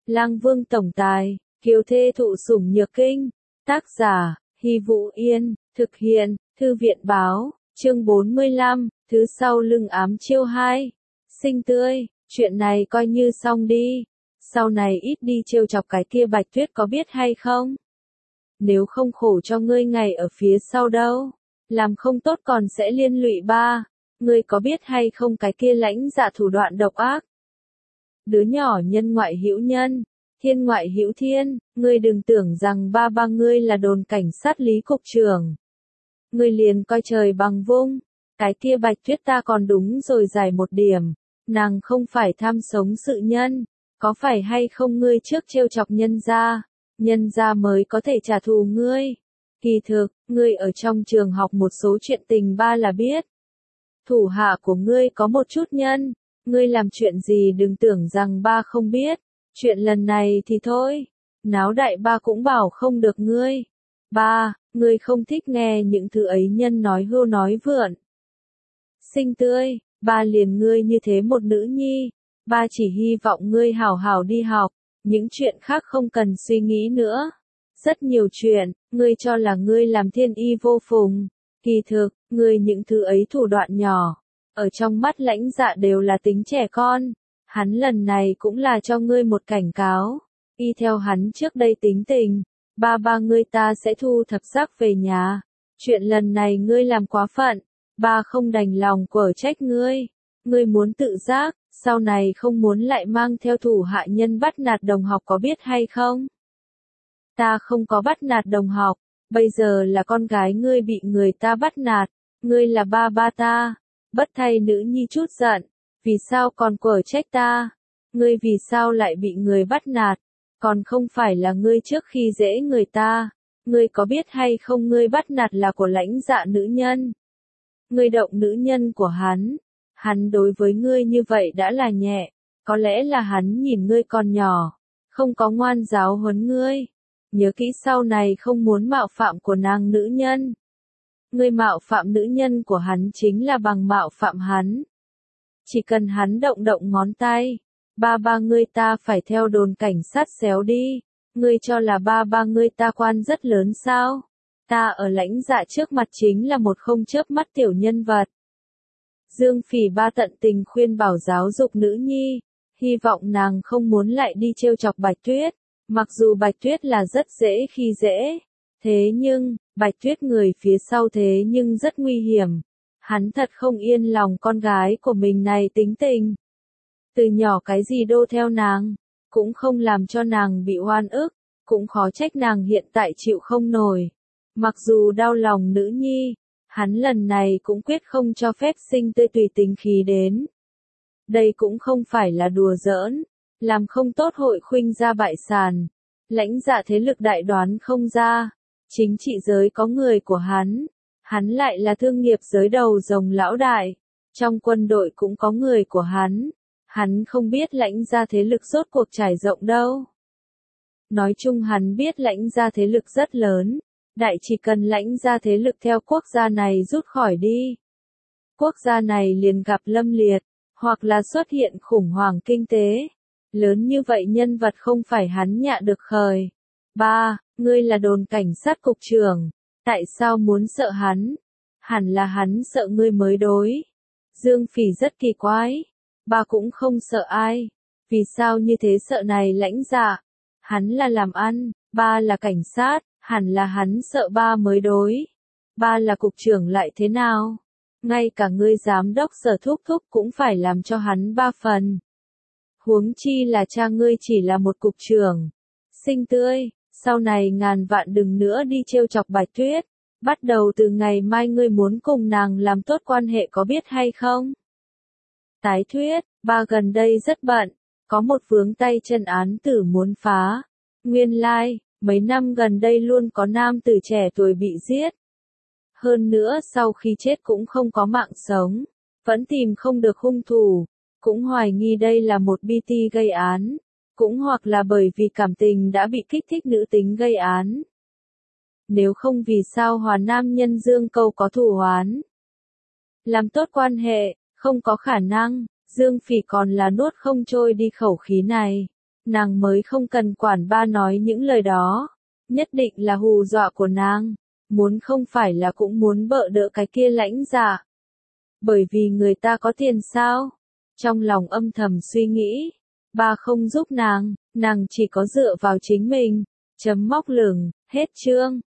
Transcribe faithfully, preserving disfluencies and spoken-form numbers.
Lang Vương tổng tài, kiều thê thụ sủng nhược kinh. Tác giả, Hy Vũ Yên, thực hiện, Thư viện báo, chương bốn mươi lăm, thứ sau lưng ám chiêu hai. Sinh tươi, chuyện này coi như xong đi. Sau này ít đi trêu chọc cái kia Bạch Tuyết có biết hay không? Nếu không khổ cho ngươi ngày ở phía sau đâu. Làm không tốt còn sẽ liên lụy ba. Ngươi có biết hay không cái kia lãnh dạ thủ đoạn độc ác? Đứa nhỏ nhân ngoại hữu nhân, thiên ngoại hữu thiên, ngươi đừng tưởng rằng ba ba ngươi là đồn cảnh sát Lý cục trưởng. Ngươi liền coi trời bằng vung, cái kia Bạch Tuyết ta còn đúng rồi giải một điểm, nàng không phải tham sống sự nhân, có phải hay không ngươi trước trêu chọc nhân gia, nhân gia mới có thể trả thù ngươi. Kỳ thực, ngươi ở trong trường học một số chuyện tình ba là biết. Thủ hạ của ngươi có một chút nhân, ngươi làm chuyện gì đừng tưởng rằng ba không biết, chuyện lần này thì thôi, náo đại ba cũng bảo không được ngươi. Ba, ngươi không thích nghe những thứ ấy nhân nói hưu nói vượn. Sinh tươi, ba liền ngươi như thế một nữ nhi, ba chỉ hy vọng ngươi hảo hảo đi học, những chuyện khác không cần suy nghĩ nữa. Rất nhiều chuyện, ngươi cho là ngươi làm thiên y vô phùng, kỳ thực, ngươi những thứ ấy thủ đoạn nhỏ, ở trong mắt lãnh dạ đều là tính trẻ con, hắn lần này cũng là cho ngươi một cảnh cáo, y theo hắn trước đây tính tình, ba ba ngươi ta sẽ thu thập xác về nhà, chuyện lần này ngươi làm quá phận, ba không đành lòng quở trách ngươi, ngươi muốn tự giác, sau này không muốn lại mang theo thủ hạ nhân bắt nạt đồng học có biết hay không? Ta không có bắt nạt đồng học, bây giờ là con gái ngươi bị người ta bắt nạt, ngươi là ba ba ta, bất thay nữ nhi chút giận, vì sao còn quở trách ta, ngươi vì sao lại bị người bắt nạt, còn không phải là ngươi trước khi dễ người ta, ngươi có biết hay không ngươi bắt nạt là của lãnh dạ nữ nhân, ngươi động nữ nhân của hắn, hắn đối với ngươi như vậy đã là nhẹ, có lẽ là hắn nhìn ngươi còn nhỏ, không có ngoan giáo huấn ngươi. Nhớ kỹ sau này không muốn mạo phạm của nàng nữ nhân. Ngươi mạo phạm nữ nhân của hắn chính là bằng mạo phạm hắn. Chỉ cần hắn động động ngón tay, ba ba ngươi ta phải theo đồn cảnh sát xéo đi. Ngươi cho là ba ba ngươi ta quan rất lớn sao? Ta ở lãnh dạ trước mặt chính là một không chớp mắt tiểu nhân vật. Dương Phỉ ba tận tình khuyên bảo giáo dục nữ nhi, hy vọng nàng không muốn lại đi trêu chọc Bạch Tuyết. Mặc dù Bạch Tuyết là rất dễ khi dễ, thế nhưng, Bạch Tuyết người phía sau thế nhưng rất nguy hiểm. Hắn thật không yên lòng con gái của mình này tính tình. Từ nhỏ cái gì đô theo nàng, cũng không làm cho nàng bị oan ức, cũng khó trách nàng hiện tại chịu không nổi. Mặc dù đau lòng nữ nhi, hắn lần này cũng quyết không cho phép sinh tươi tùy tính khí đến. Đây cũng không phải là đùa giỡn. Làm không tốt hội khuynh ra bại sàn, lãnh dạ thế lực đại đoán không ra, chính trị giới có người của hắn, hắn lại là thương nghiệp giới đầu rồng lão đại, trong quân đội cũng có người của hắn, hắn không biết lãnh gia thế lực rốt cuộc trải rộng đâu. Nói chung hắn biết lãnh gia thế lực rất lớn, đại chỉ cần lãnh gia thế lực theo quốc gia này rút khỏi đi. Quốc gia này liền gặp lâm liệt, hoặc là xuất hiện khủng hoảng kinh tế. Lớn như vậy nhân vật không phải hắn nhạ được khởi. Ba, ngươi là đồn cảnh sát cục trưởng. Tại sao muốn sợ hắn? Hẳn là hắn sợ ngươi mới đối. Dương Phỉ rất kỳ quái. Ba cũng không sợ ai. Vì sao như thế sợ này lãnh dạ? Hắn là làm ăn, ba là cảnh sát, hẳn là hắn sợ ba mới đối. Ba là cục trưởng lại thế nào? Ngay cả ngươi giám đốc Sở Thúc Thúc cũng phải làm cho hắn ba phần. Huống chi là cha ngươi chỉ là một cục trưởng. Sinh tươi, sau này ngàn vạn đừng nữa đi trêu chọc Bạch Tuyết. Bắt đầu từ ngày mai ngươi muốn cùng nàng làm tốt quan hệ có biết hay không? Tái thuyết, ba gần đây rất bận, có một vướng tay chân án tử muốn phá. Nguyên lai, like, mấy năm gần đây luôn có nam tử trẻ tuổi bị giết. Hơn nữa sau khi chết cũng không có mạng sống, vẫn tìm không được hung thủ. Cũng hoài nghi đây là một bê tê gây án, cũng hoặc là bởi vì cảm tình đã bị kích thích nữ tính gây án. Nếu không vì sao hòa nam nhân Dương Câu có thù oán. Làm tốt quan hệ, không có khả năng, Dương Phỉ còn là nuốt không trôi đi khẩu khí này. nàng mới không cần quản ba nói những lời đó. Nhất định là hù dọa của nàng, muốn không phải là cũng muốn bợ đỡ cái kia lãnh dạ. Bởi vì người ta có tiền sao? Trong lòng âm thầm suy nghĩ, ba không giúp nàng, nàng chỉ có dựa vào chính mình. Chấm móc lửng, hết chương.